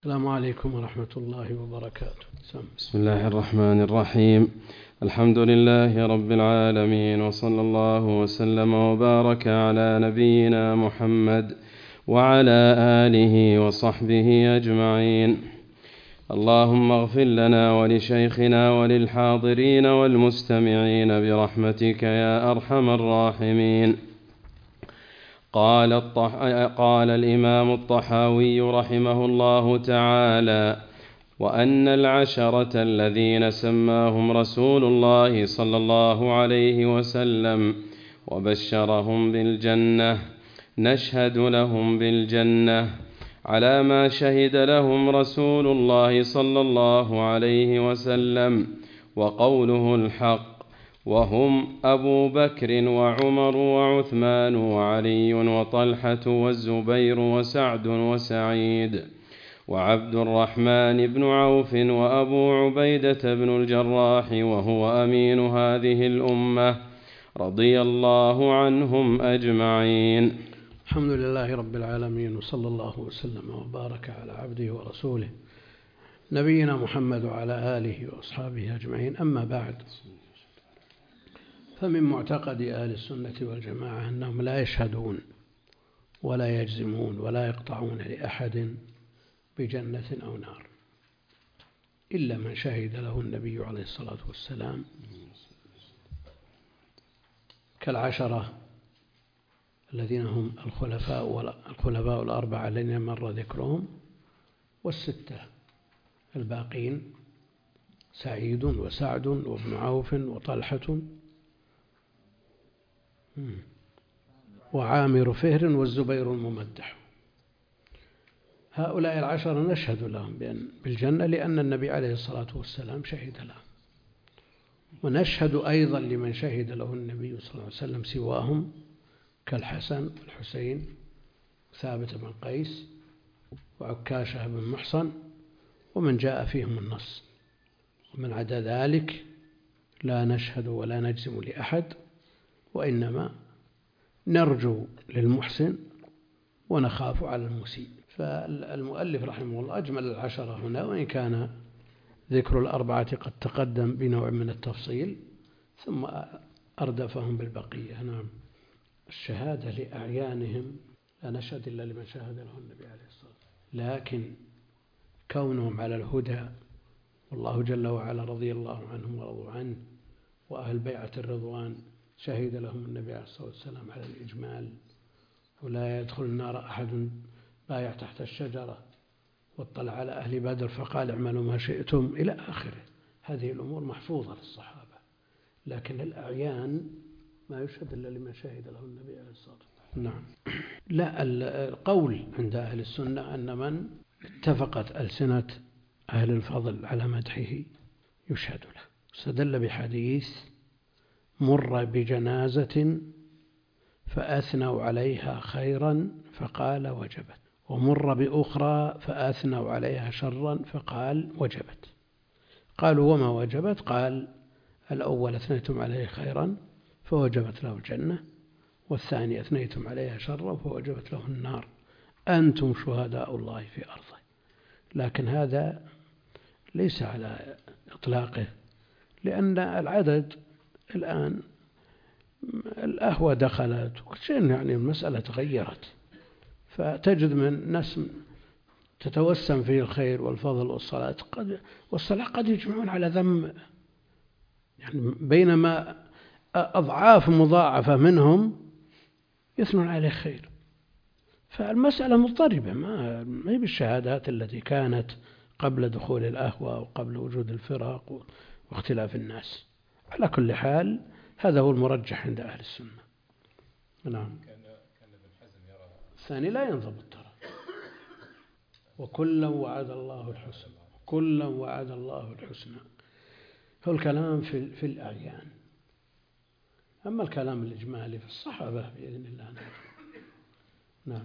السلام عليكم ورحمة الله وبركاته. بسم الله الرحمن الرحيم. الحمد لله رب العالمين، وصلى الله وسلم وبارك على نبينا محمد وعلى آله وصحبه أجمعين. اللهم اغفر لنا ولشيخنا وللحاضرين والمستمعين برحمتك يا أرحم الراحمين. قال الإمام الطحاوي رحمه الله تعالى: وأن العشرة الذين سماهم رسول الله صلى الله عليه وسلم وبشرهم بالجنة نشهد لهم بالجنة على ما شهد لهم رسول الله صلى الله عليه وسلم، وقوله الحق، وهم أبو بكر وعمر وعثمان وعلي وطلحة والزبير وسعد وسعيد وعبد الرحمن بن عوف وأبو عبيدة بن الجراح وهو أمين هذه الأمة، رضي الله عنهم أجمعين. الحمد لله رب العالمين، وصلى الله وسلم وبارك على عبده ورسوله نبينا محمد وعلى آله وأصحابه أجمعين. أما بعد، فمن معتقد أهل السنة والجماعة أنهم لا يشهدون ولا يجزمون ولا يقطعون لأحد بجنة أو نار إلا من شهد له النبي عليه الصلاة والسلام، كالعشرة الذين هم الخلفاء الأربعة الذين مر ذكرهم، والستة الباقين: سعيد وسعد وابن عوف وطلحة وعامر فهر والزبير الممدح. هؤلاء العشرة نشهد لهم بالجنة لأن النبي عليه الصلاة والسلام شهد لهم، ونشهد أيضا لمن شهد له النبي صلى الله عليه وسلم سواهم، كالحسن والحسين ثابت بن قيس وعكاشة بن محصن ومن جاء فيهم النص. ومن عدا ذلك لا نشهد ولا نجزم لأحد، وإنما نرجو للمحسن ونخاف على المسيء. فالمؤلف رحمه الله أجمل العشرة هنا، وإن كان ذكر الأربعة قد تقدم بنوع من التفصيل، ثم أردفهم بالبقية. نعم، الشهادة لأعيانهم لا نشهد إلا لمن شهد له النبي عليه الصلاة والسلام، لكن كونهم على الهدى والله جل وعلا رضي الله عنهم ورضوا عنه، وأهل بيعة الرضوان شهد لهم النبي عليه الصلاة والسلام على الإجمال، ولا يدخل النار أحد بايع تحت الشجرة واطلع على أهل بدر فقال اعملوا ما شئتم إلى آخره. هذه الأمور محفوظة للصحابة، لكن الأعيان ما يشهد إلا لمن شهد له النبي عليه الصلاة والسلام. نعم. لا، القول عند أهل السنة أن من اتفقت ألسنة أهل الفضل على مدحه يشهد له. استدل بحديث: مر بجنازة فأثنوا عليها خيرا فقال وجبت، ومر بأخرى فأثنوا عليها شرا فقال وجبت. قالوا: وما وجبت؟ قال: الأول أثنيتم عليه خيرا فوجبت له الجنة، والثاني أثنيتم عليها شرا فوجبت له النار، أنتم شهداء الله في أرضه. لكن هذا ليس على إطلاقه، لأن العدد الآن الأهوى دخلت يعني المسألة تغيرت، فتجد من ناس تتوسم فيه الخير والفضل والصلاة قد يجمعون على ذم، يعني بينما أضعاف مضاعفة منهم يثنون عليه خير. فالمسألة مضطربة، ما هي بالشهادات التي كانت قبل دخول الأهوى وقبل وجود الفرق واختلاف الناس. على كل حال هذا هو المرجح عند أهل السنة. نعم. الثاني لا ينضبط ترى، وكلا وعد الله الحسنى، كلا وعد الله الحسنى. هو الكلام في الأعيان، أما الكلام الإجمالي في الصحابة بإذن الله. نعم.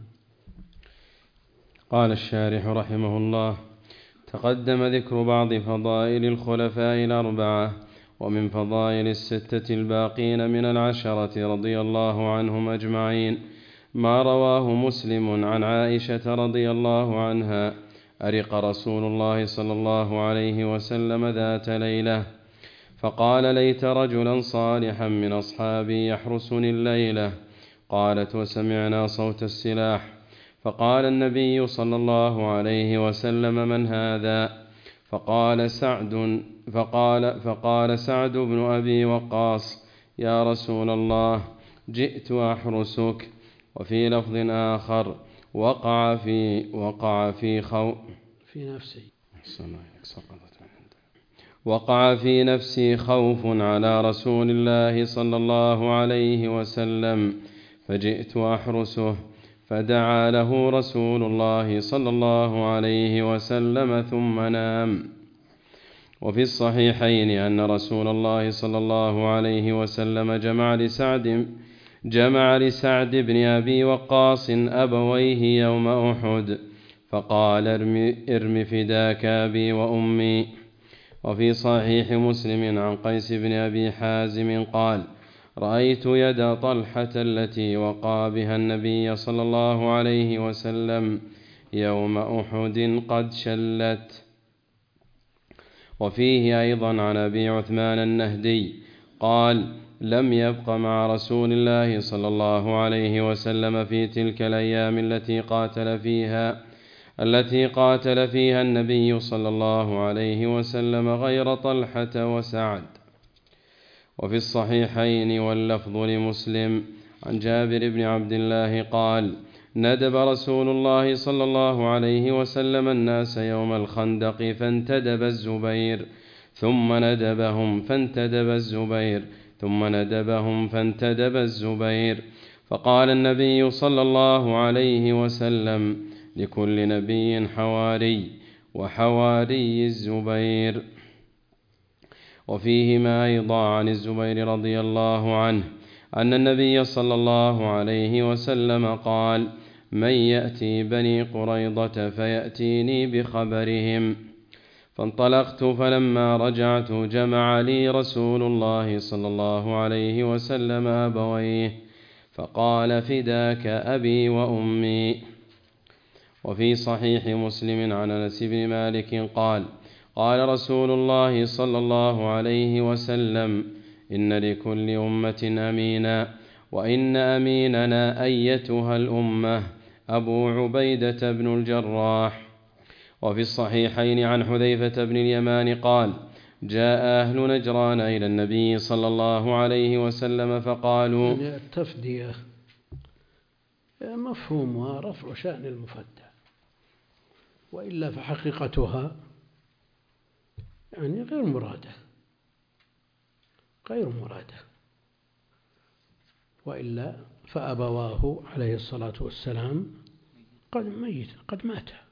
قال الشارح رحمه الله: تقدم ذكر بعض فضائل الخلفاء الأربعة، ومن فضائل الستة الباقين من العشرة رضي الله عنهم أجمعين ما رواه مسلم عن عائشة رضي الله عنها أرق رسول الله صلى الله عليه وسلم ذات ليلة، فقال: ليت رجلا صالحا من أصحابي يحرسني الليلة. قالت: وسمعنا صوت السلاح. فقال النبي صلى الله عليه وسلم: من هذا؟ فقال سعد بن أبي وقاص: يا رسول الله، جئت أحرسك. وفي لفظ آخر: وقع في نفسي خوف على رسول الله صلى الله عليه وسلم، فجئت أحرسه، فدعا له رسول الله صلى الله عليه وسلم ثم نام. وفي الصحيحين أن رسول الله صلى الله عليه وسلم جمع لسعد بن أبي وقاص أبويه يوم أحد، فقال: ارم فداك أبي وأمي. وفي صحيح مسلم عن قيس بن أبي حازم قال: رأيت يد طلحة التي وقى بها النبي صلى الله عليه وسلم يوم أحد قد شلت. وفيه أيضا عن أبي عثمان النهدي قال: لم يبق مع رسول الله صلى الله عليه وسلم في تلك الأيام التي قاتل فيها النبي صلى الله عليه وسلم غير طلحة وسعد. وفي الصحيحين واللفظ لمسلم عن جابر بن عبد الله قال: ندب رسول الله صلى الله عليه وسلم الناس يوم الخندق فانتدب الزبير، ثم ندبهم فانتدب الزبير، فقال النبي صلى الله عليه وسلم: لكل نبي حواري، وحواري الزبير. وفيهما أيضا عن الزبير رضي الله عنه أن النبي صلى الله عليه وسلم قال: من يأتي بني قريظة فيأتيني بخبرهم. فانطلقت، فلما رجعت جمع لي رسول الله صلى الله عليه وسلم أبويه، فقال: فداك أبي وأمي. وفي صحيح مسلم عن أنس بن مالك قال: قال رسول الله صلى الله عليه وسلم: إن لكل أمة أمينا، وإن أميننا أيتها الأمة أبو عبيدة بن الجراح. وفي الصحيحين عن حذيفة بن اليمان قال: جاء أهل نجران إلى النبي صلى الله عليه وسلم فقالوا: يعني التفدية مفهومها رفع شأن المفدى، وإلا فحقيقتها يعني غير مرادة، وإلا فأبواه عليه الصلاة والسلام قد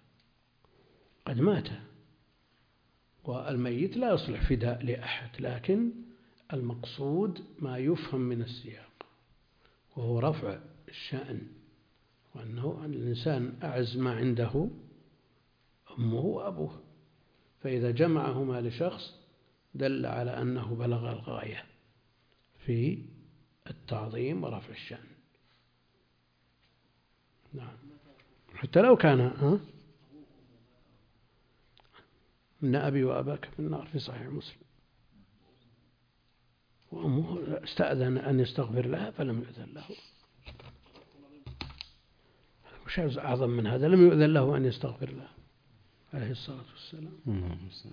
مات، والميت لا يصلح فداء لأحد، لكن المقصود ما يفهم من السياق، وهو رفع الشأن، وأنه الإنسان أعز ما عنده أمه وأبوه، فإذا جمعهما لشخص دل على أنه بلغ الغاية في التعظيم ورفع الشأن. نعم، حتى لو كان إن أبي وأباك في النار في صحيح مسلم، وأمه استأذن أن يستغفر لها فلم يؤذن له. وش أعظم من هذا؟ لم يؤذن له أن يستغفر لها عليه الصلاة والسلام.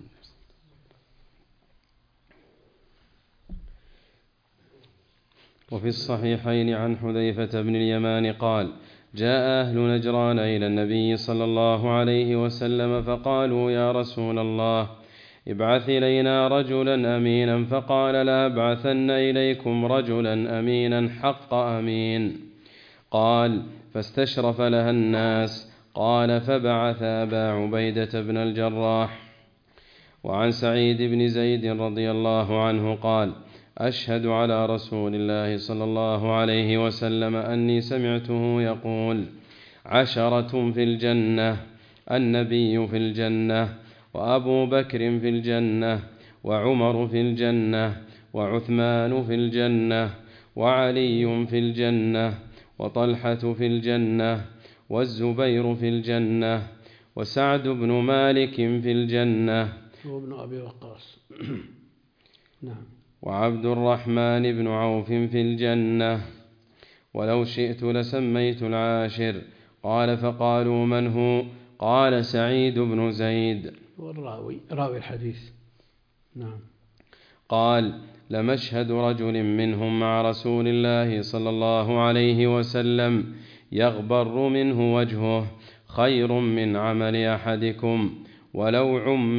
وفي الصحيحين عن حذيفة بن اليمان قال: جاء أهل نجران إلى النبي صلى الله عليه وسلم فقالوا: يا رسول الله، ابعث إلينا رجلا أمينا. فقال: لا أبعثن إليكم رجلا أمينا حق أمين. قال: فاستشرف لها الناس. قال: فبعث أبا عبيدة بن الجراح. وعن سعيد بن زيد رضي الله عنه قال: أشهد على رسول الله صلى الله عليه وسلم أني سمعته يقول: 10 في الجنة، النبي في الجنة، وأبو بكر في الجنة، وعمر في الجنة، وعثمان في الجنة، وعلي في الجنة، وطلحة في الجنة، والزبير في الجنة، وسعد بن مالك في الجنة هو ابن أبي وقاص. نعم. وعبد الرحمن بن عوف في الجنة. ولو شئت لسميت العاشر. قال فقالوا من هو؟ قال سعيد بن زيد. راوي الحديث. نعم. قال لمشهد رجل منهم مع رسول الله صلى الله عليه وسلم يغبر منه وجهه خير من عمل أحدكم ولو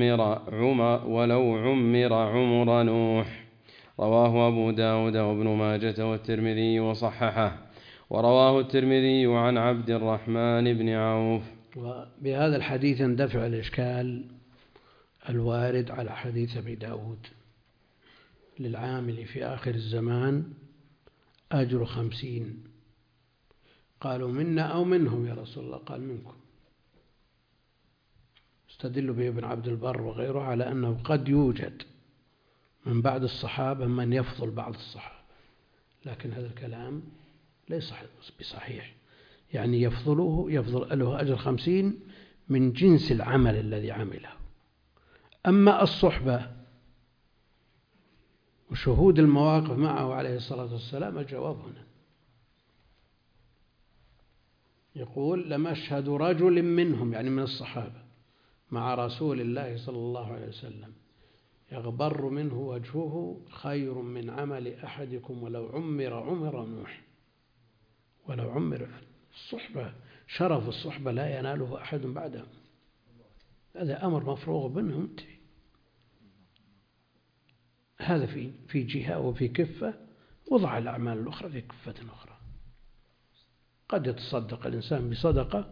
عمر عمر نوح. رواه أبو داود وابن ماجة والترمذي وصححه. ورواه الترمذي عن عبد الرحمن بن عوف. وبهذا الحديث اندفع الإشكال الوارد على حديث أبي داود: للعامل في آخر الزمان أجر 50. قالوا منا أو منهم يا رسول الله؟ قال منكم. استدل به ابن عبد البر وغيره على أنه قد يوجد من بعد الصحابة من يفضل بعض الصحابة، لكن هذا الكلام ليس بصحيح. يعني يفضل له أجر 50 من جنس العمل الذي عمله. أما الصحبة وشهود المواقف معه عليه الصلاة والسلام، الجواب هنا. يقول لمشهد رجل منهم، يعني من الصحابة، مع رسول الله صلى الله عليه وسلم يغبر منه وجهه خير من عمل أحدكم ولو عمر نوح. ولو عمر. الصحبة، شرف الصحبة لا يناله أحد بعدهم. هذا أمر مفروغ منه. هذا في جهة وفي كفة، وضع الأعمال الأخرى في كفة أخرى. قد يتصدق الإنسان بصدقة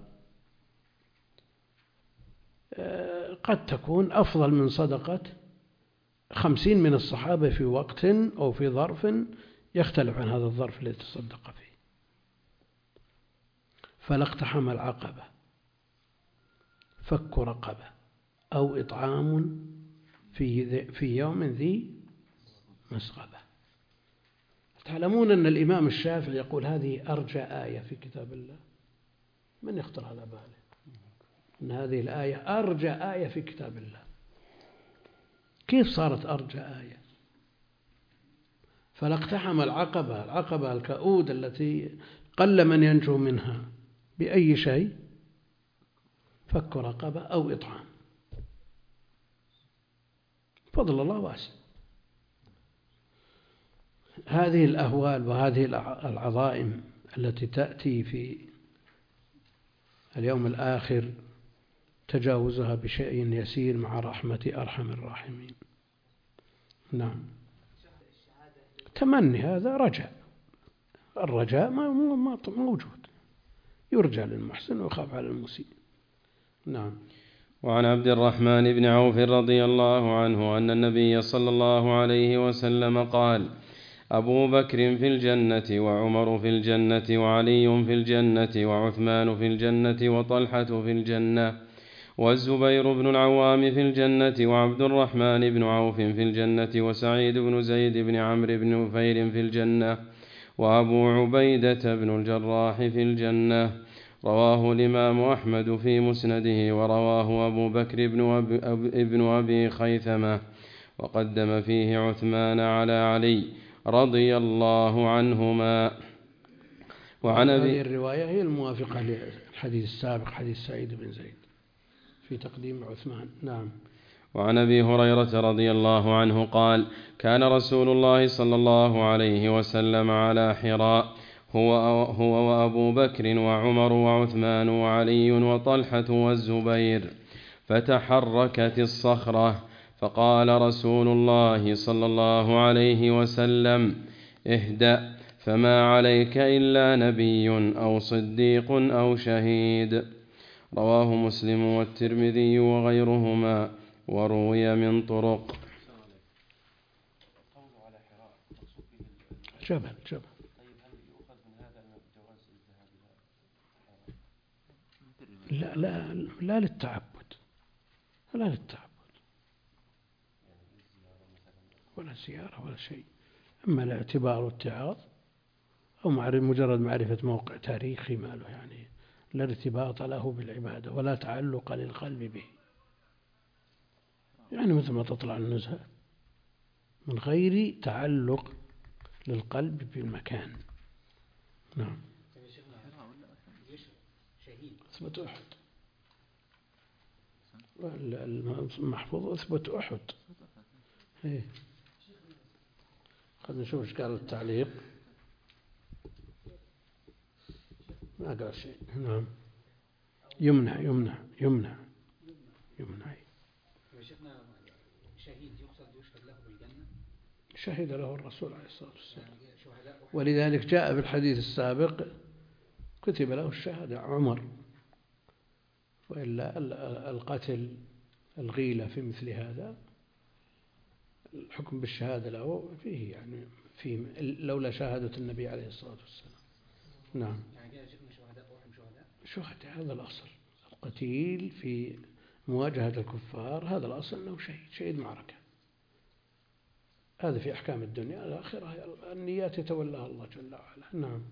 قد تكون أفضل من صدقة 50 من الصحابة في وقت أو في ظرف يختلف عن هذا الظرف الذي تصدق فيه. فلا اقتحم العقبة فك رقبة أو إطعام في يوم ذي مسغبة. تعلمون أن الإمام الشافعي يقول هذه أرجى آية في كتاب الله. من يخطر على باله أن هذه الآية أرجى آية في كتاب الله؟ كيف صارت أرجى آية؟ فلا اقتحم العقبة الكؤود التي قل من ينجو منها بأي شيء، فك رقبة أو إطعام. فضل الله واسع. هذه الأهوال وهذه العظائم التي تأتي في اليوم الآخر تجاوزها بشيء يسير مع رحمة أرحم الراحمين. نعم. تمني هذا رجاء. الرجاء موجود، يرجى للمحسن ويخاف على المسيء. نعم. وعن عبد الرحمن بن عوف رضي الله عنه أن النبي صلى الله عليه وسلم قال: أبو بكر في الجنة وعمر في الجنة وعلي في الجنة وعثمان في الجنة وطلحة في الجنة والزبير بن العوام في الجنة وعبد الرحمن بن عوف في الجنة وسعيد بن زيد بن عمرو بن نفير في الجنة وأبو عبيدة بن الجراح في الجنة. رواه الإمام أحمد في مسنده، ورواه أبو بكر بن أبي خيثمة، وقدم فيه عثمان على علي رضي الله عنهما. وعن هذه الرواية هي الموافقة للحديث السابق، حديث سعيد بن زيد في تقديم عثمان. نعم. وعن أبي هريرة رضي الله عنه قال: كان رسول الله صلى الله عليه وسلم على حراء هو وأبو بكر وعمر وعثمان وعلي وطلحة والزبير، فتحركت الصخرة، فقال رسول الله صلى الله عليه وسلم: اهدأ، فما عليك إلا نبي أو صديق أو شهيد. رواه مسلم والترمذي وغيرهما، وروي من طرق. جبل. لا للتعبد، ولا زيارة ولا شيء، أما الاعتبار والاتعاظ أو مجرد معرفة موقع تاريخي ما له يعني لا ارتباط له بالعبادة ولا تعلق للقلب به، يعني مثل ما تطلع النزهة من غير تعلق للقلب بالمكان. نعم. أثبت أحد، المحفوظ أثبت أحد. إيه. خلنا نشوف إيش قال التعليق. ما قال شيء. نعم. يمنع. شيخنا شهيد يقصد يشهد له بالجنة؟ شهد له الرسول عليه الصلاة والسلام، ولذلك جاء في الحديث السابق كتب له الشهادة عمر، وإلا القتل الغيلة في مثل هذا الحكم بالشهادة له فيه، يعني فيه لولا شهادة النبي عليه الصلاة والسلام. نعم. يعني كده شيخنا شهداء وهم شهداء هذا الأصل. القتيل في مواجهة الكفار هذا الأصل أنه شهيد معركة. هذا في أحكام الدنيا. الآخرة النيات يتولاها الله جل وعلا. نعم.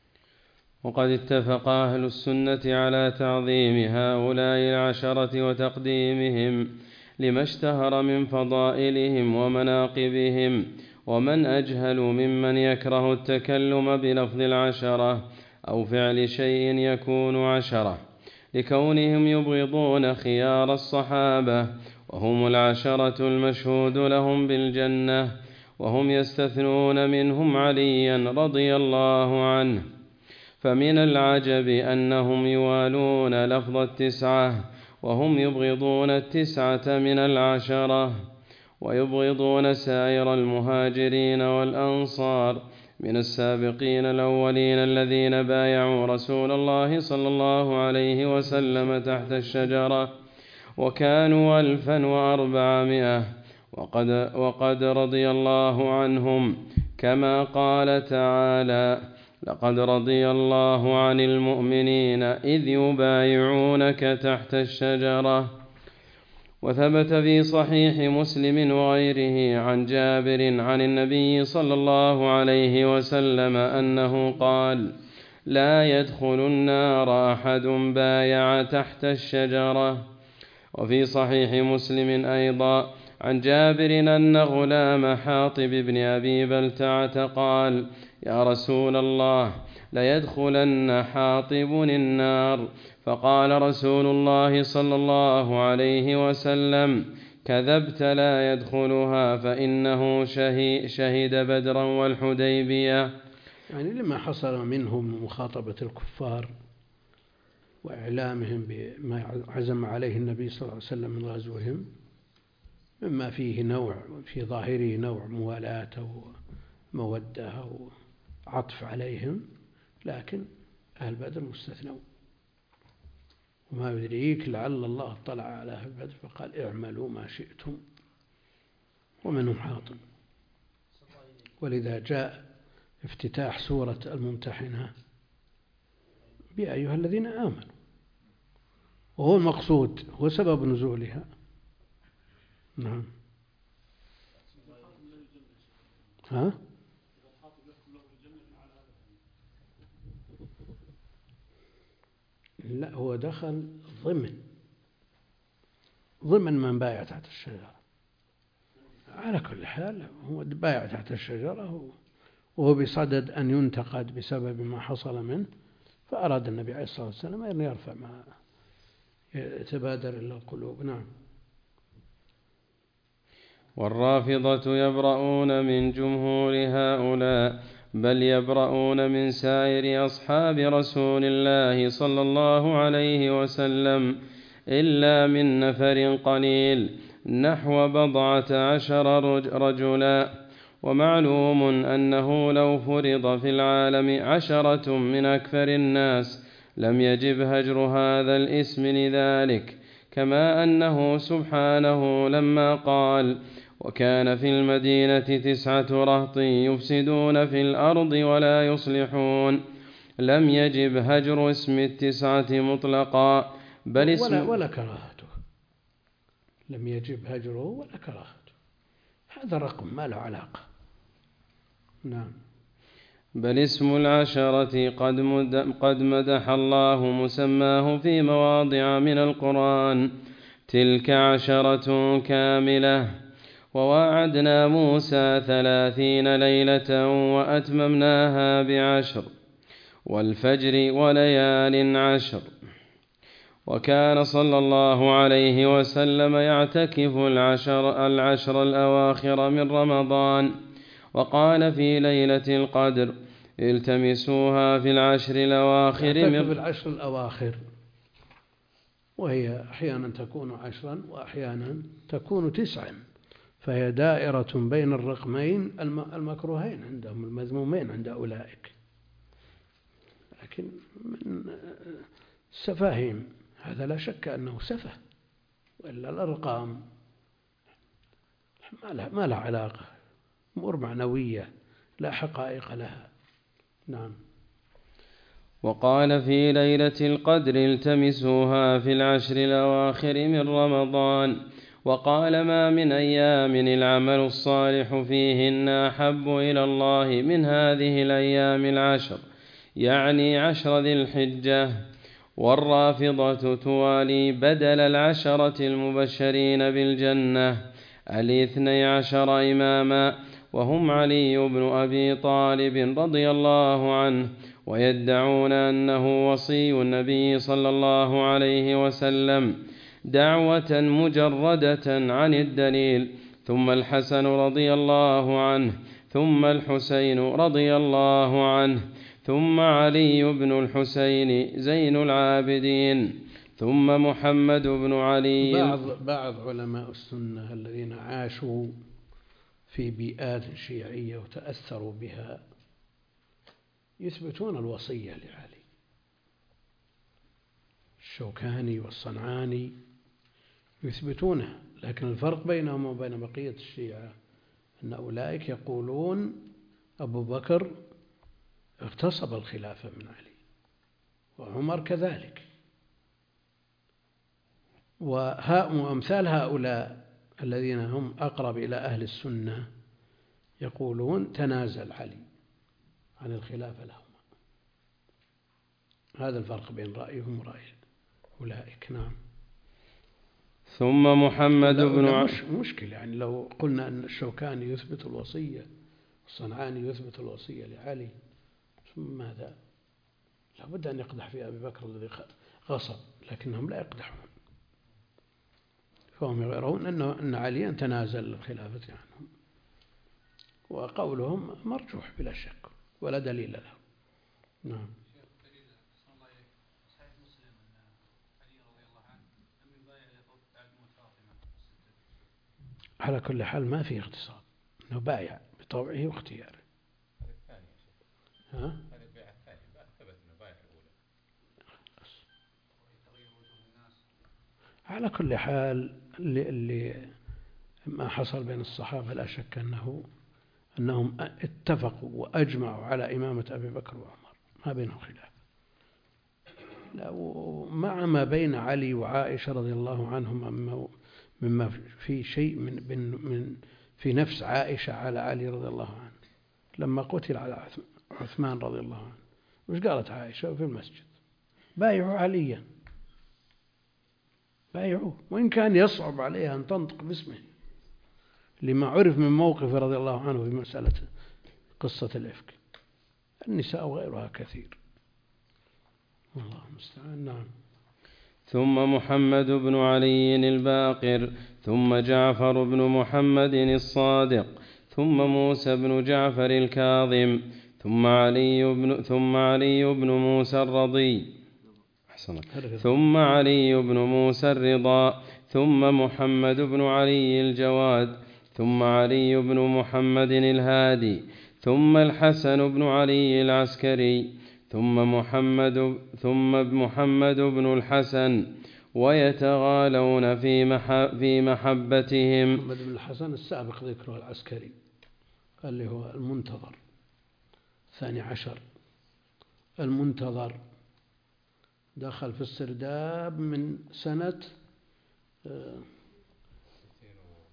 وقد اتفق أهل السنة على تعظيم هؤلاء العشرة وتقديمهم لما اشتهر من فضائلهم ومناقبهم، ومن أجهل ممن يكره التكلم بلفظ العشرة أو فعل شيء يكون عشرة، لكونهم يبغضون خيار الصحابة وهم العشرة المشهود لهم بالجنة، وهم يستثنون منهم عليا رضي الله عنه. فمن العجب أنهم يوالون لفظ التسعة وهم يبغضون 9 من العشرة، ويبغضون سائر المهاجرين والأنصار من السابقين الأولين الذين بايعوا رسول الله صلى الله عليه وسلم تحت الشجرة، وكانوا 1400، وقد رضي الله عنهم، كما قال تعالى: لقد رضي الله عن المؤمنين إذ يبايعونك تحت الشجرة. وثبت في صحيح مسلم وغيره عن جابر عن النبي صلى الله عليه وسلم أنه قال: لا يدخل النار أحد بايع تحت الشجرة. وفي صحيح مسلم أيضا عن جابر أن غلام حاطب بن أبي بلتعة قال: يا رسول الله، ليدخلن حاطب النار. فقال رسول الله صلى الله عليه وسلم: كذبت، لا يدخلها، فإنه شهد بدرا والحديبية. يعني لما حصل منهم مخاطبة الكفار وإعلامهم بما عزم عليه النبي صلى الله عليه وسلم من غزوهم، مما فيه نوع في ظاهره نوع موالاة أو مودة أو عطف عليهم، لكن أهل بدر مستثنون. وما يدريك لعل الله اطلع على أهل بدر فقال: اعملوا ما شئتم، ومنهم حاطب. ولذا جاء افتتاح سورة الممتحنة بأيها الذين آمنوا، وهو المقصود، هو سبب نزولها. نعم. ها؟ لا، هو دخل ضمن من بايع تحت الشجرة. على كل حال هو بايع تحت الشجرة وهو بصدد أن ينتقد بسبب ما حصل منه، فأراد النبي عليه الصلاة والسلام أن يرفع ما يتبادر إلى القلوب. نعم. والرافضة يبرؤون من جمهور هؤلاء، بل يبرؤون من سائر أصحاب رسول الله صلى الله عليه وسلم، إلا من نفر قليل نحو 14 رجلا. ومعلوم أنه لو فرض في العالم 10 من أكثر الناس لم يجب هجر هذا الاسم لذلك، كما أنه سبحانه لما قال: وكان في المدينة 9 رهط يفسدون في الأرض ولا يصلحون، لم يجب هجر اسم 9 مطلقا، بل اسم ولا كراهته. لم يجب هجره ولا كراهته، هذا رقم ما له علاقة. نعم. بل اسم العشرة قد مدح الله مسماه في مواضع من القرآن، تلك 10 كاملة. وواعدنا موسى 30 ليلة وأتممناها ب10 والفجر وليال 10. وكان صلى الله عليه وسلم يعتكف العشر الأواخر من رمضان، وقال في ليلة القدر التمسوها في العشر الأواخر يعتكف العشر الأواخر، وهي أحيانا تكون 10 وأحيانا تكون 9، فهي دائرة بين الرقمين المكروهين عندهم، المذمومين عند أولئك. لكن من السفاهين هذا لا شك أنه سفه، وإلا الأرقام ما لها علاقة، أمور معنوية لا حقائق لها. نعم. وقال في ليلة القدر التمسوها في العشر الأواخر من رمضان، وقال ما من أيام العمل الصالح فيهن أحب إلى الله من هذه الأيام 10، يعني 10 ذي الحجة. والرافضة توالي بدل 10 المبشرين بالجنة 12 إماما، وهم علي بن أبي طالب رضي الله عنه، ويدعون أنه وصي النبي صلى الله عليه وسلم دعوة مجردة عن الدليل، ثم الحسن رضي الله عنه، ثم الحسين رضي الله عنه، ثم علي بن الحسين زين العابدين، ثم محمد بن علي. بعض علماء السنة الذين عاشوا في بيئات شيعية وتأثروا بها يثبتون الوصية لعلي، الشوكاني والصنعاني يثبتونها، لكن الفرق بينهم وبين بقية الشيعة أن أولئك يقولون أبو بكر اغتصب الخلافة من علي، وعمر كذلك، وأمثال هؤلاء الذين هم أقرب إلى أهل السنة يقولون تنازل علي عن الخلافة لهما. هذا الفرق بين رأيهم ورأي أولئك. نعم. ثم محمد بن مشكلة، يعني لو قلنا أن الشوكاني يثبت الوصية والصنعاني يثبت الوصية لعلي، ثم ماذا؟ لابد أن يقدح في أبي بكر الذي غصب، لكنهم لا يقدحون، فهم يرون أن عليا تنازل الخلافة عنهم، وقولهم مرجوح بلا شك ولا دليل له. نعم. على كل حال ما في اغتصاب، انه بايع بطوعه واختياره. ها؟ على كل حال اللي ما حصل بين الصحابة لا شك أنهم اتفقوا وأجمعوا على إمامة أبي بكر وعمر، ما بينهم خلاف. مع ما بين علي وعائشة رضي الله عنهم مما في شيء من في نفس عائشة على علي رضي الله عنه لما قتل على عثمان رضي الله عنه، وش قالت عائشة في المسجد؟ بايعوا عليا، بايعوه، وإن كان يصعب عليها أن تنطق باسمه لما عرف من موقف رضي الله عنه في مسألة قصة الإفك. النساء وغيرها كثير، والله المستعان. نعم. ثم محمد بن علي الباقر، ثم جعفر بن محمد الصادق، ثم موسى بن جعفر الكاظم، ثم علي بن موسى الرضي، ثم علي بن موسى الرضا، ثم محمد بن علي الجواد، ثم علي بن محمد الهادي، ثم الحسن بن علي العسكري، ثم محمد بن الحسن، ويتغالون في محبتهم. محمد بن الحسن السابق ذكره العسكري اللي هو المنتظر 12 المنتظر، دخل في السرداب من سنة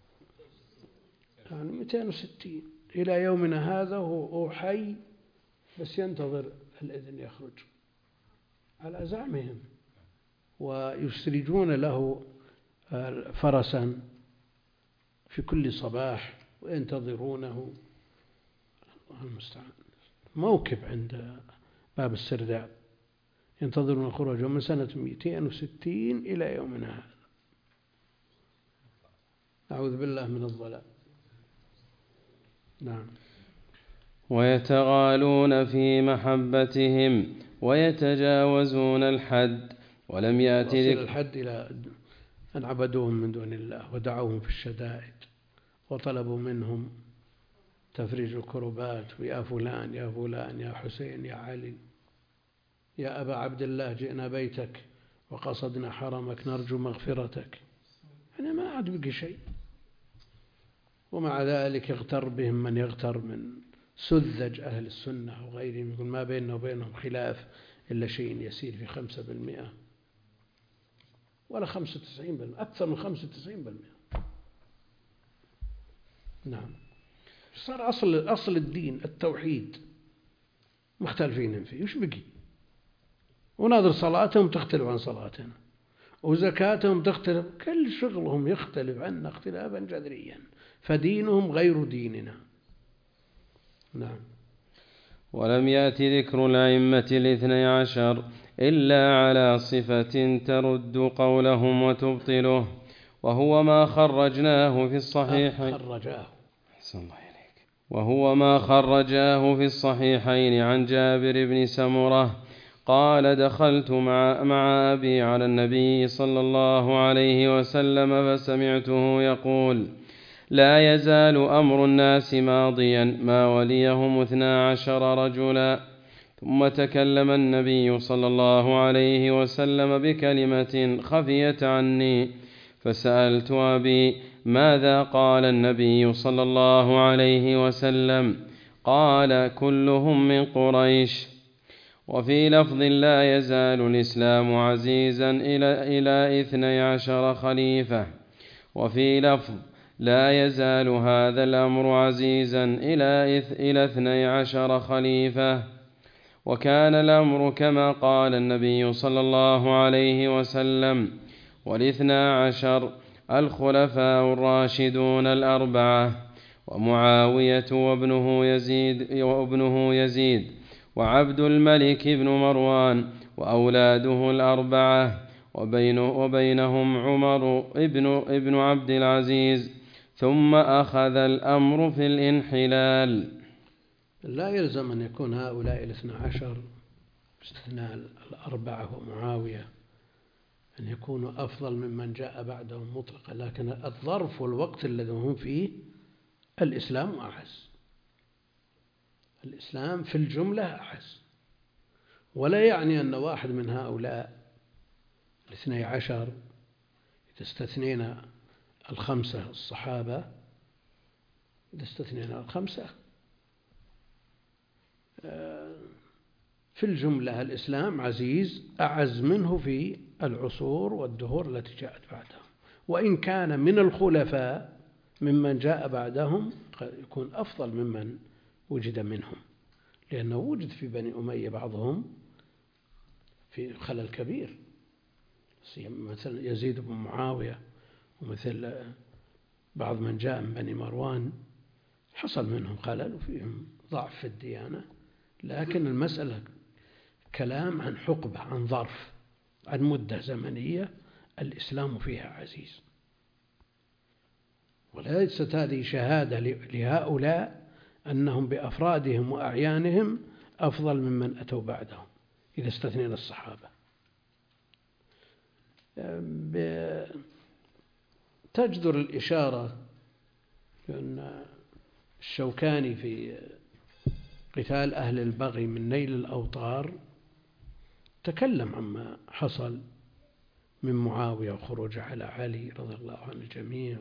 260 إلى يومنا هذا، وهو حي بس ينتظر الإذن يخرج على زعمهم، ويسرجون له فرسا في كل صباح وينتظرونه. الله المستعان. موكب عند باب السرداب ينتظرون خروجه من سنة 260 إلى يومنا هذا. أعوذ بالله من الضلال. نعم. ويتغالون في محبتهم ويتجاوزون الحد، ولم يأتي وصل الحد إلى أن عبدوهم من دون الله ودعوهم في الشدائد وطلبوا منهم تفريج الكربات، ويا فلان يا فلان يا حسين يا علي يا أبا عبد الله جئنا بيتك وقصدنا حرمك نرجو مغفرتك. يعني ما عاد بقي شيء. ومع ذلك يغتر بهم من يغتر من سذج أهل السنة وغيرهم، يقول ما بيننا وبينهم خلاف إلا شيء يسير في 5% ولا 95%، أكثر من 95%. نعم. صار أصل الدين التوحيد مختلفين فيه، وش بقي؟ وناظر صلاتهم تختلف عن صلاتنا، وزكاتهم تختلف، كل شغلهم يختلف عنا اختلافا جذريا، فدينهم غير ديننا. نعم. ولم يأت ذكر الأئمة الاثني عشر إلا على صفة ترد قولهم وتبطله، وهو ما خرجناه في الصحيحين عن جابر بن سمرة قال دخلت مع أبي على النبي صلى الله عليه وسلم فسمعته يقول لا يزال أمر الناس ماضيا ما وليهم 12 رجلا. ثم تكلم النبي صلى الله عليه وسلم بكلمة خفيت عني، فسألت أبي ماذا قال النبي صلى الله عليه وسلم؟ قال كلهم من قريش. وفي لفظ لا يزال الإسلام عزيزا إلى 12 خليفة، وفي لفظ لا يزال هذا الأمر عزيزا إلى 12 خليفة. وكان الأمر كما قال النبي صلى الله عليه وسلم، 12 الخلفاء الراشدون 4، ومعاوية وابنه يزيد وعبد الملك بن مروان وأولاده 4، وبينهم عمر ابن عبد العزيز. ثم أخذ الأمر في الانحلال. لا يلزم أن يكون هؤلاء 12 باستثناء 4 ومعاوية أن يكونوا أفضل ممن جاء بعدهم مطلقا، لكن الظرف والوقت الذي هم فيه الإسلام أعز. الإسلام في الجملة أعز، ولا يعني أن واحد من هؤلاء 12 إذا استثنينا 5 الصحابة، إذا استثنينا 5 في الجملة الإسلام عزيز أعز منه في العصور والدهور التي جاءت بعدهم. وإن كان من الخلفاء ممن جاء بعدهم قد يكون أفضل ممن وجد منهم، لأنه وجد في بني أمية بعضهم في خلل كبير، مثل يزيد بن معاوية، ومثل بعض من جاء من بني مروان حصل منهم خلل وفيهم ضعف في الديانة. لكن المسألة كلام عن حقبة، عن ظرف، عن مدة زمنية الإسلام فيها عزيز. وليست هذه شهادة لهؤلاء أنهم بأفرادهم وأعيانهم أفضل ممن أتوا بعدهم إذا استثنينا الصحابة. تجدر الإشارة أن الشوكاني في قتال أهل البغي من نيل الأوطار تكلم عما حصل من معاوية وخروجه على علي رضي الله عن الجميع،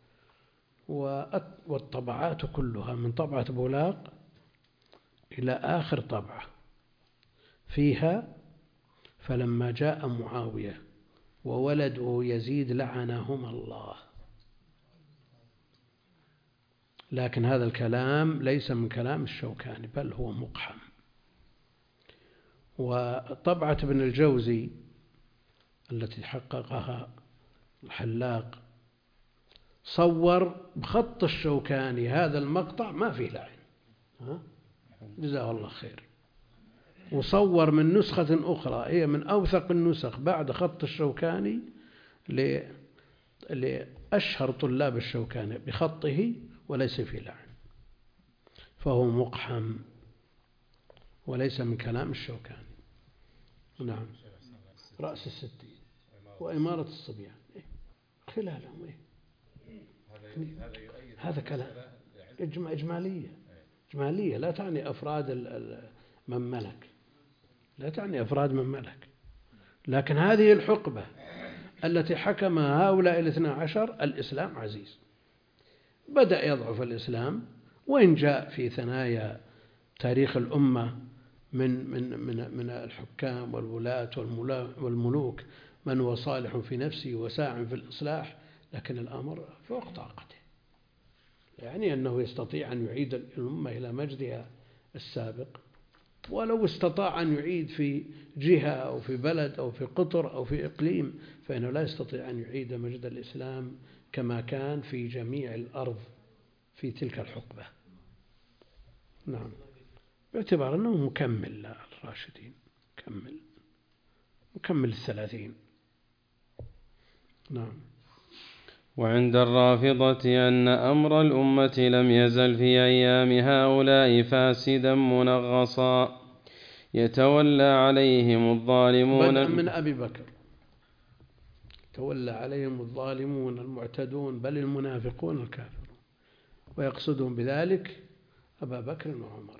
والطبعات كلها من طبعة بولاق إلى آخر طبعة فيها فلما جاء معاوية وولده يزيد لعنهما الله. لكن هذا الكلام ليس من كلام الشوكاني، بل هو مقحم وطبعة ابن الجوزي التي حققها الحلاق صور بخط الشوكاني هذا المقطع ما فيه لعن، جزاه الله خير. وصور من نسخة أخرى هي من أوثق النسخ بعد خط الشوكاني لأشهر طلاب الشوكاني بخطه وليس فيه لعن، فهو مقحم وليس من كلام الشوكاني. نعم. رأس الستين وإمارة الصبيان خلالهم هذا كلام إجمالية لا تعني أفراد من ملك، لا تعني أفراد من ملك، لكن هذه الحقبة التي حكمها هؤلاء 12 الإسلام عزيز. بدأ يضعف الإسلام، وإن جاء في ثنايا تاريخ الأمة من الحكام والولاة والملوك من هو صالح في نفسه وساع في الإصلاح، لكن الأمر فوق طاقته، يعني أنه يستطيع أن يعيد الأمة إلى مجدها السابق، ولو استطاع أن يعيد في جهة أو في بلد أو في قطر أو في إقليم، فإنه لا يستطيع أن يعيد مجد الإسلام كما كان في جميع الأرض في تلك الحقبة. نعم، باعتبار أنه مكمل للراشدين، مكمل 30. نعم. وعند الرافضة أن أمر الأمة لم يزل في أيام هؤلاء فاسدا منغصا يتولى عليهم الظالمون، بدءا من أبي بكر تولى عليهم الظالمون المعتدون بل المنافقون الكافرون، ويقصدون بذلك أبا بكر وعمر.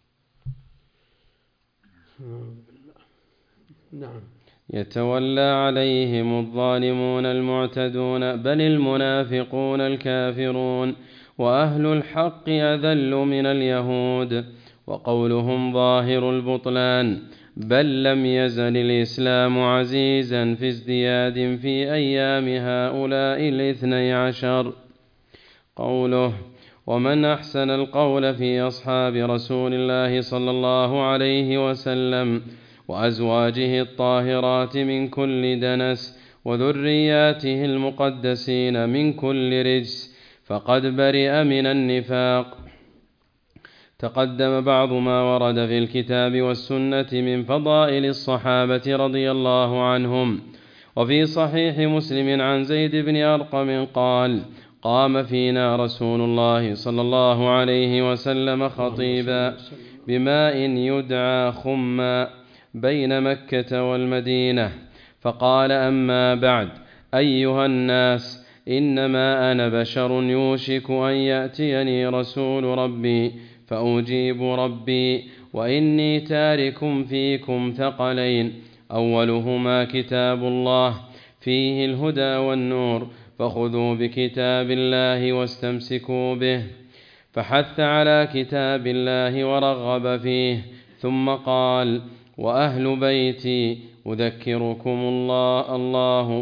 نعم. يتولى عليهم الظالمون المعتدون بل المنافقون الكافرون، وأهل الحق أذل من اليهود، وقولهم ظاهر البطلان، بل لم يزل الإسلام عزيزا في ازدياد في أيام هؤلاء 12. قوله: ومن أحسن القول في أصحاب رسول الله صلى الله عليه وسلم وأزواجه الطاهرات من كل دنس وذرياته المقدسين من كل رجس فقد برئ من النفاق. تقدم بعض ما ورد في الكتاب والسنة من فضائل الصحابة رضي الله عنهم. وفي صحيح مسلم عن زيد بن أرقم قال: قام فينا رسول الله صلى الله عليه وسلم خطيبا بماء يدعى خما بين مكة والمدينة، فقال: أما بعد، أيها الناس، إنما أنا بشر يوشك أن يأتيني رسول ربي فأجيب ربي، وإني تارك فيكم ثقلين، أولهما كتاب الله فيه الهدى والنور، فخذوا بكتاب الله واستمسكوا به. فحث على كتاب الله ورغب فيه، ثم قال: وأهل بيتي أذكركم الله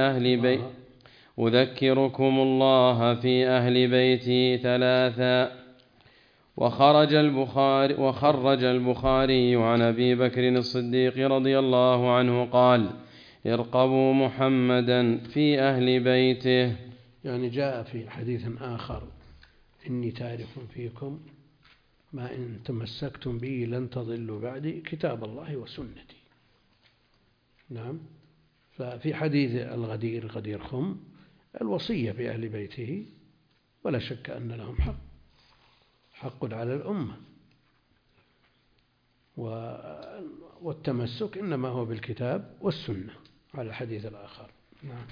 في أهل بيتي 3. وخرج البخاري عن أبي بكر الصديق رضي الله عنه قال: ارقبوا محمدا في أهل بيته. يعني جاء في حديث آخر: إني تارك فيكم ما إن تمسكتم به لن تضلوا بعدي كتاب الله وسنتي. نعم. ففي حديث غدير خم الوصية بأهل بيته، ولا شك أن لهم حق على الأمة، والتمسك إنما هو بالكتاب والسنة على الحديث الآخر. نعم.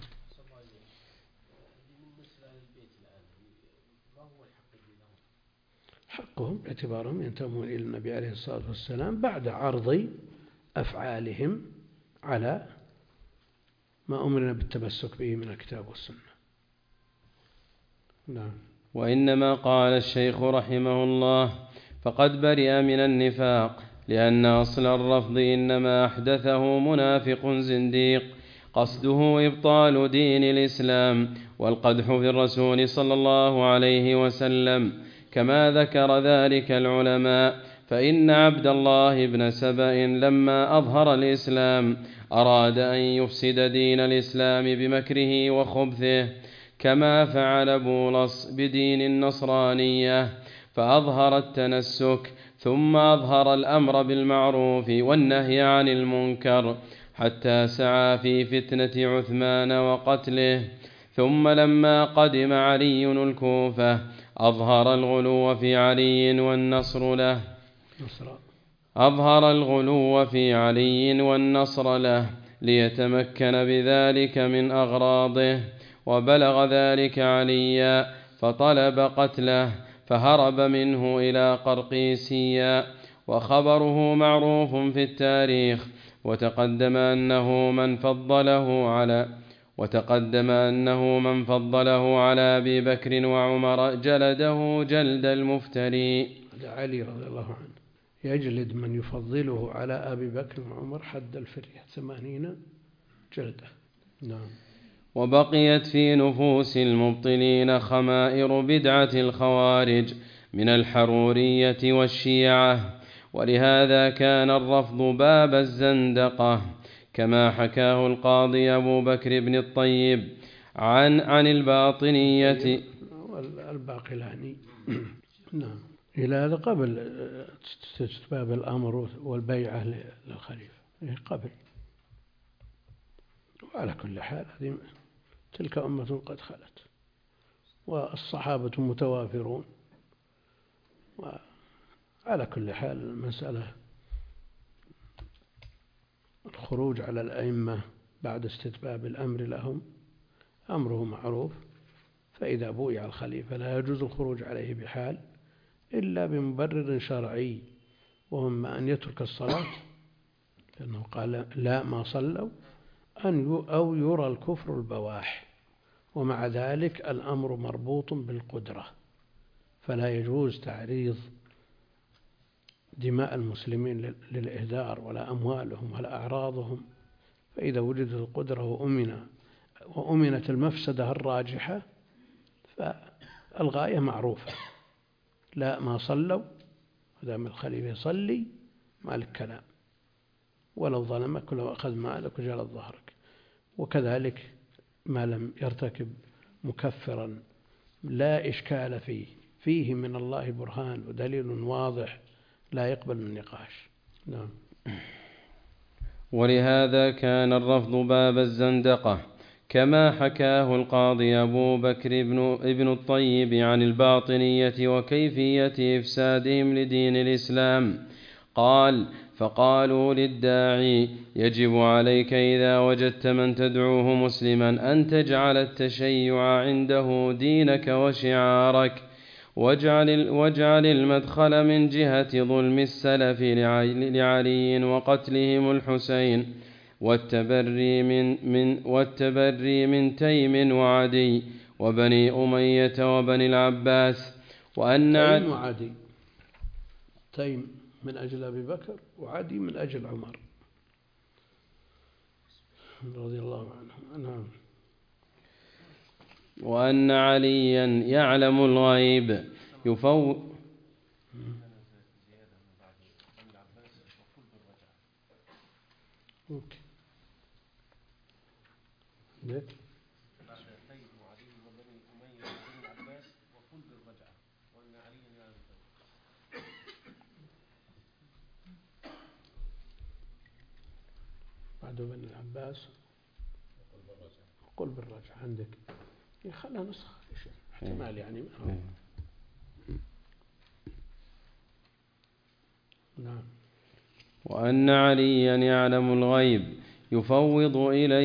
حقهم باعتبارهم ينتمون إلى النبي عليه الصلاة والسلام بعد عرض أفعالهم على ما أمرنا بالتمسك به من الكتاب والسنة. نعم. وإنما قال الشيخ رحمه الله: فقد برئ من النفاق، لأن أصل الرفض إنما أحدثه منافق زنديق قصده إبطال دين الإسلام والقدح في الرسول صلى الله عليه وسلم، كما ذكر ذلك العلماء، فإن عبد الله بن سبأ لما أظهر الإسلام أراد أن يفسد دين الإسلام بمكره وخبثه، كما فعل بولس بدين النصرانية، فأظهر التنسك ثم أظهر الأمر بالمعروف والنهي عن المنكر، حتى سعى في فتنة عثمان وقتله. ثم لما قدم علي الكوفة أظهر الغلو في علي والنصر له ليتمكن بذلك من أغراضه، وبلغ ذلك عليا فطلب قتله فهرب منه إلى قرقيسيا، وخبره معروف في التاريخ. وتقدم أنه من فضله على أبي بكر وعمر جلده جلد المفتري. هذا علي رضي الله عنه يجلد من يفضله على أبي بكر وعمر حد الفرية 80 جلدة. نعم. وبقيت في نفوس المبطلين خمائر بدعة الخوارج من الحرورية والشيعة، ولهذا كان الرفض باب الزندقة، كما حكاه القاضي أبو بكر بن الطيب عن الباطنية والباقلاني. نعم. إلى هذا قبل استتباب الأمر والبيعة للخليفة، قبل. وعلى كل حال تلك أمة قد خلت، والصحابة متوافرون، وعلى كل حال المسألة الخروج على الأئمة بعد استتباب الأمر لهم أمره معروف، فإذا بويع الخليفة لا يجوز الخروج عليه بحال إلا بمبرر شرعي، وهم أن يترك الصلاة، لأنه قال لا ما صلوا، أو يرى الكفر البواح، ومع ذلك الأمر مربوط بالقدرة، فلا يجوز تعريض دماء المسلمين للإهدار ولا أموالهم ولا أعراضهم. فإذا وجدت القدرة وأمنت المفسدة الراجحة فالغاية معروفة. لا ما صلوا، ودام الخليفة يصلي ما لك كلام، ولو ظلمك ولو أخذ مالك وجلد ظهرك. وكذلك ما لم يرتكب مكفرا لا إشكال فيه من الله برهان ودليل واضح لا يقبل النقاش. نعم. ولهذا كان الرفض باب الزندقة، كما حكاه القاضي أبو بكر ابن الطيب عن الباطنية وكيفية إفسادهم لدين الإسلام. قال: فقالوا للداعي: يجب عليك إذا وجدت من تدعوه مسلما أن تجعل التشيع عنده دينك وشعارك، واجعل المدخل من جهة ظلم السلف لعلي وقتلهم الحسين، والتبري من تيم وعدي وبني أمية وبني العباس. تيم وعدي، تيم من أجل أبي بكر وعدي من أجل عمر رضي الله عنه. نعم. وأن عليا يعلم الغيب يفوض بعد بني العباس قل بالرجع عندك خلنا نسخ احتمال يعني. نعم. وأن عليا يعلم الغيب يفوض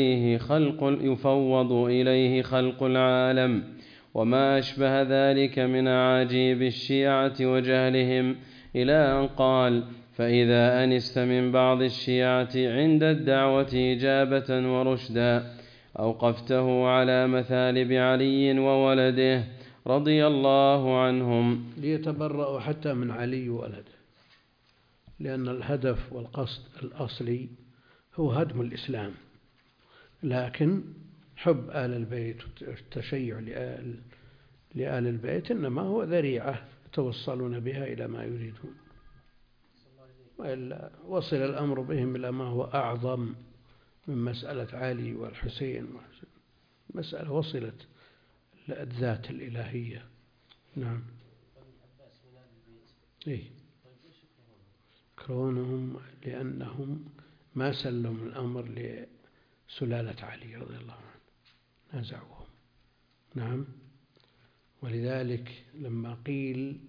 إليه خلق العالم وما أشبه ذلك من عجيب الشيعة وجهلهم، إلى أن قال: فإذا أنست من بعض الشيعة عند الدعوة إجابة ورشدا أوقفته على مثالب علي وولده رضي الله عنهم، ليتبرأوا حتى من علي وولده، لأن الهدف والقصد الأصلي هو هدم الإسلام، لكن حب آل البيت والتشيع لآل البيت إنما هو ذريعة يتوصلون بها إلى ما يريدون. وإلا وصل الأمر بهم إلى ما هو أعظم من مسألة علي والحسين. مسألة وصلت للذات الإلهية. نعم. إيه؟ يكرهونهم لأنهم ما سلموا الأمر لسلالة علي رضي الله عنه، نازعوهم. نعم. ولذلك لما قيل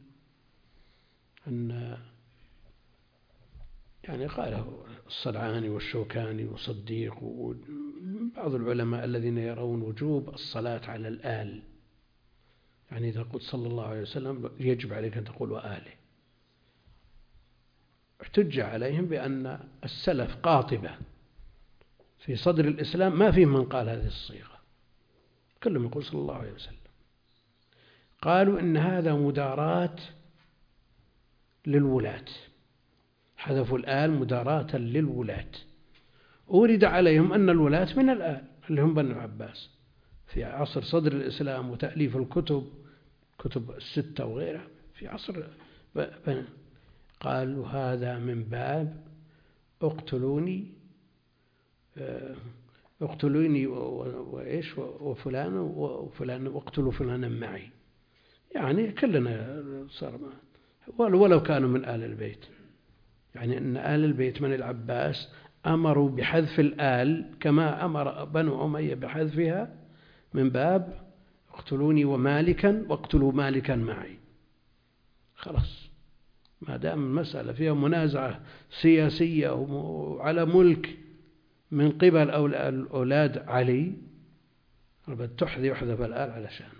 أن يعني قاله الصنعاني والشوكاني وصديق وبعض العلماء الذين يرون وجوب الصلاة على الآل، يعني إذا قلت صلى الله عليه وسلم يجب عليك أن تقول وآله. احتج عليهم بأن السلف قاطبة في صدر الإسلام ما فيه من قال هذه الصيغة، كلهم يقول صلى الله عليه وسلم. قالوا إن هذا مداراة للولاة، حذفوا الآل مداراة للولاة. أورد عليهم أن الولاة من الآل اللي هم بنو العباس في عصر صدر الإسلام وتأليف الكتب، كتب الستة وغيرها في عصر قالوا هذا من باب اقتلوني وإيش وفلان وفلان واقتلوا فلانا معي، يعني كلنا صار ولو كانوا من آل البيت. يعني أن آل البيت من العباس أمروا بحذف الآل كما أمر بنو أمية بحذفها من باب اقتلوني ومالكا واقتلوا مالكا معي. خلاص، ما دام المسألة فيها منازعة سياسية وعلى ملك من قبل أولاد علي يحذف الآل على شأنهم.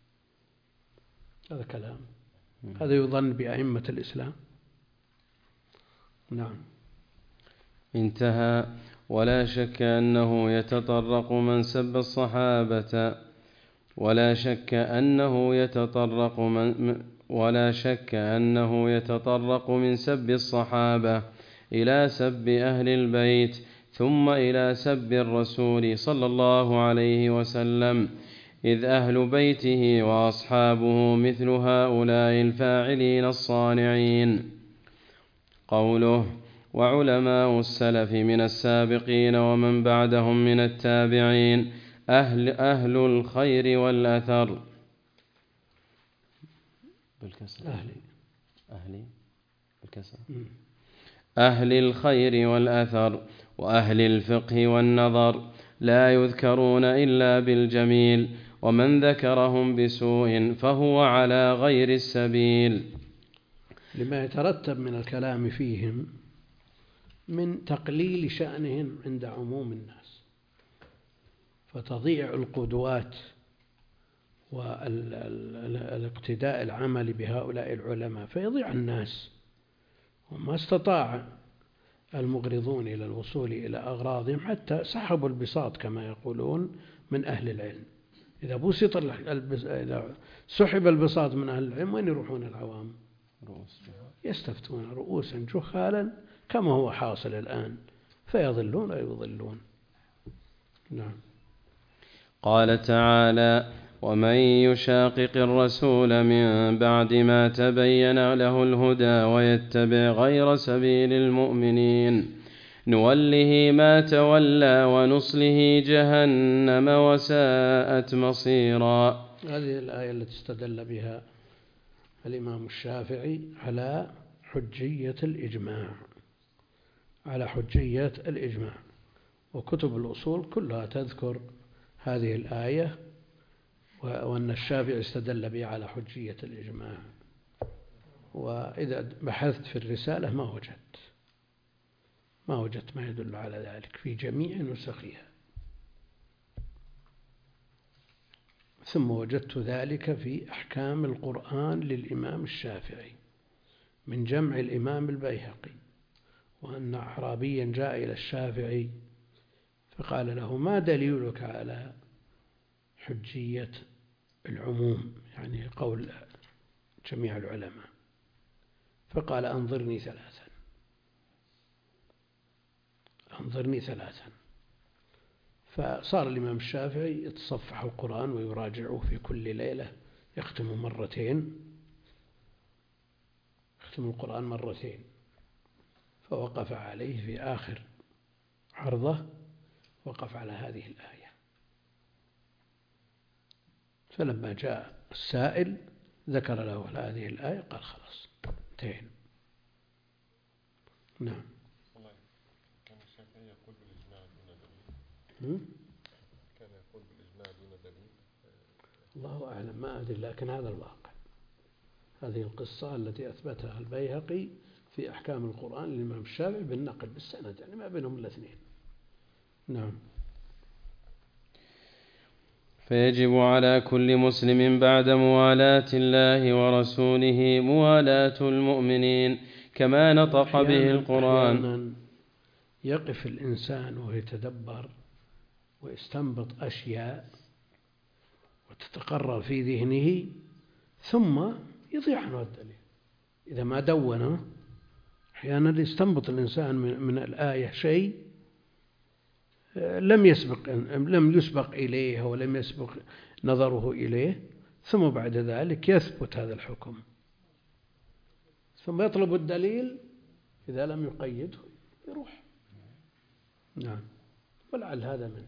هذا كلام، هذا يظن بأئمة الإسلام. نعم. انتهى. ولا شك أنه يتطرق من سب الصحابة ولا شك أنه يتطرق من سب الصحابة إلى سب أهل البيت ثم إلى سب الرسول صلى الله عليه وسلم، إذ أهل بيته وأصحابه مثل هؤلاء الفاعلين الصانعين. قوله وعلماء السلف من السابقين ومن بعدهم من التابعين أهل الخير والأثر. أهل الخير والأثر وأهل الفقه والنظر لا يذكرون إلا بالجميل، ومن ذكرهم بسوء فهو على غير السبيل. لما يترتب من الكلام فيهم من تقليل شأنهم عند عموم الناس، فتضيع القدوات والاقتداء العمل بهؤلاء العلماء، فيضيع الناس. وما استطاع المغرضون إلى الوصول إلى أغراضهم حتى سحبوا البساط كما يقولون من أهل العلم. إذا سحب البساط من أهل العلم وين يروحون العوام؟ يستفتون رؤوسا جهالا كما هو حاصل الآن، فيضلون ويضلون. نعم. قال تعالى ومن يشاقق الرسول من بعد ما تبين له الهدى ويتبع غير سبيل المؤمنين نوله ما تولى ونصله جهنم وساءت مصيرا. هذه الآية التي استدل بها الإمام الشافعي على حجية الإجماع، وكتب الأصول كلها تذكر هذه الآية، وأن الشافعي استدل بها على حجية الإجماع. وإذا بحثت في الرسالة ما وجدت ما يدل على ذلك في جميع نسخها. ثم وجدت ذلك في أحكام القرآن للإمام الشافعي من جمع الإمام البيهقي، وأن أعرابيا جاء إلى الشافعي فقال له ما دليلك على حجية العموم، يعني قول جميع العلماء؟ فقال أنظرني ثلاثا. فصار الإمام الشافعي يتصفح القرآن ويراجعه في كل ليلة، يختم القرآن مرتين. فوقف عليه في آخر عرضه، وقف على هذه الآية. فلما جاء السائل ذكر له هذه الآية قال خلاص انتهينا. نعم. كان الشافعي يقول بالإجماع دون دليل. كان يقول بالإجماع دون دليل. الله أعلم، ما أدري، لكن هذا الواقع. هذه القصة التي أثبتها البيهقي في أحكام القرآن للإمام الشافعي بالنقل بالسند، يعني ما بينهم الاثنين. نعم. فيجب على كل مسلم بعد موالاة الله ورسوله موالاة المؤمنين كما نطق به القرآن. أحيانا يقف الإنسان ويتدبر ويستنبط أشياء وتتقرر في ذهنه ثم يضيع عنه الدليل إذا ما دونه. أحيانا يستنبط الإنسان من الآية شيء لم يسبق إليه ولم يسبق نظره إليه، ثم بعد ذلك يثبت هذا الحكم، ثم يطلب الدليل إذا لم يقيده يروح. نعم، ولعل هذا منه.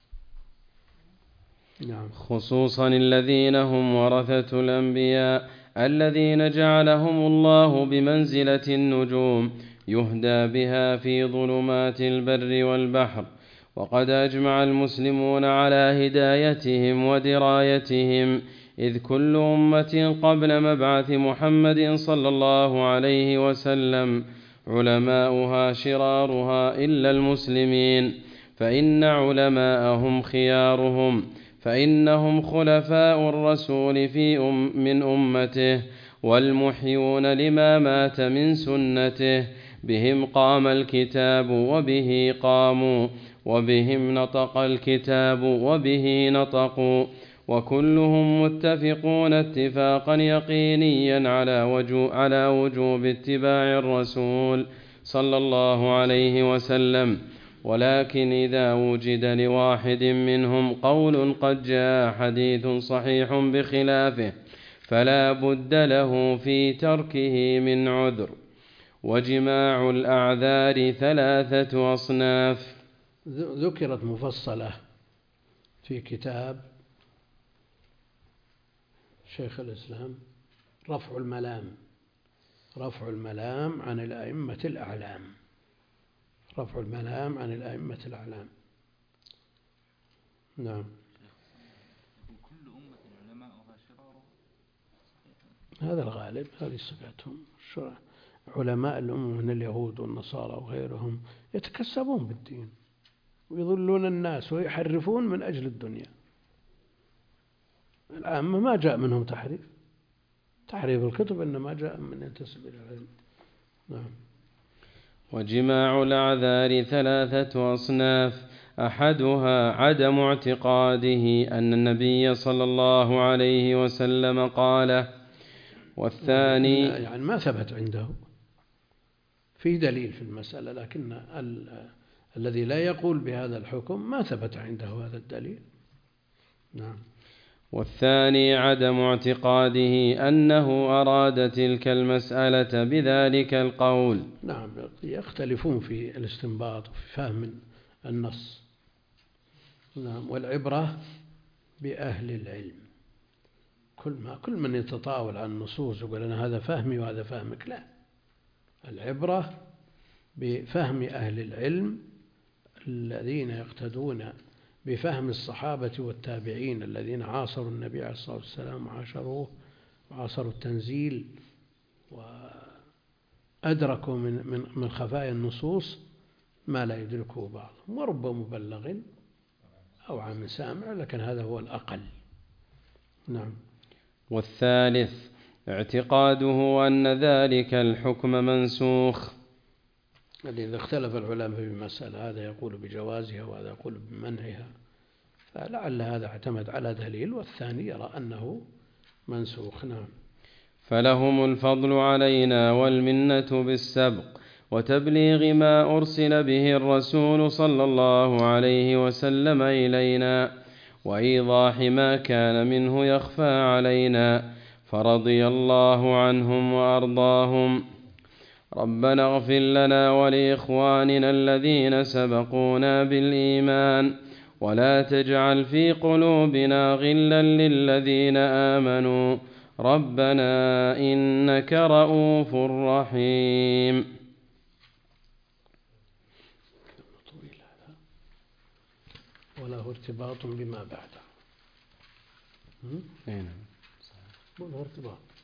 نعم. خصوصا الذين هم ورثة الأنبياء الذين جعلهم الله بمنزلة النجوم يهدى بها في ظلمات البر والبحر. وقد أجمع المسلمون على هدايتهم ودرايتهم، إذ كل أمة قبل مبعث محمد صلى الله عليه وسلم علماؤها شرارها إلا المسلمين، فإن علماءهم خيارهم، فإنهم خلفاء الرسول من أمته والمحيون لما مات من سنته. بهم قام الكتاب وبه قاموا، وبهم نطق الكتاب وبه نطقوا، وكلهم متفقون اتفاقا يقينيا على وجوب اتباع الرسول صلى الله عليه وسلم. ولكن إذا وجد لواحد منهم قول قد جاء حديث صحيح بخلافه فلا بد له في تركه من عذر. وجماع الأعذار 3 أصناف. ذكرت مفصلة في كتاب شيخ الإسلام رفع الملام عن الأئمة الأعلام. رفع الملام عن الأئمة الأعلام. نعم. كل أمة علماؤها شرار. هذا الغالب، هذه صفاتهم. علماء الأمة من اليهود والنصارى وغيرهم يتكسبون بالدين ويضلون الناس ويحرفون من أجل الدنيا. العامة ما جاء منهم تحريف الكتب، إنما جاء من ينتسب إلى العلم. نعم. وجماع الأعذار 3 أصناف. أحدها عدم اعتقاده أن النبي صلى الله عليه وسلم قاله، والثاني يعني ما ثبت عنده، في دليل في المسألة، لكن الذي لا يقول بهذا الحكم ما ثبت عنده هذا الدليل. نعم. والثاني عدم اعتقاده أنه أراد تلك المسألة بذلك القول. نعم، يختلفون في الاستنباط وفي فهم النص. نعم. والعبرة بأهل العلم. كل من يتطاول عن النصوص يقول أنا هذا فهمي وهذا فهمك، لا. العبرة بفهم أهل العلم الذين يقتدون بفهم الصحابة والتابعين الذين عاصروا النبي عليه الصلاة والسلام وعاشروه وعاصروا التنزيل وأدركوا من خفايا النصوص ما لا يدركه بعضهم، ورب مبلغ أو عام سامع، لكن هذا هو الأقل. نعم. والثالث اعتقاده أن ذلك الحكم منسوخ. إذا اختلف العلماء في مسألة، هذا يقول بجوازها وهذا يقول بمنعها، فلعل هذا اعتمد على دليل والثاني يرى أنه منسوخ. نعم. فلهم الفضل علينا والمنة بالسبق وتبليغ ما أرسل به الرسول صلى الله عليه وسلم إلينا، وإيضاح ما كان منه يخفى علينا، فرضي الله عنهم وأرضاهم. ربنا اغفر لنا ولإخواننا الذين سبقونا بالإيمان ولا تجعل في قلوبنا غلا للذين آمنوا ربنا إنك رؤوف رحيم. وله ارتباط بما بعده. نعم. وله ارتباط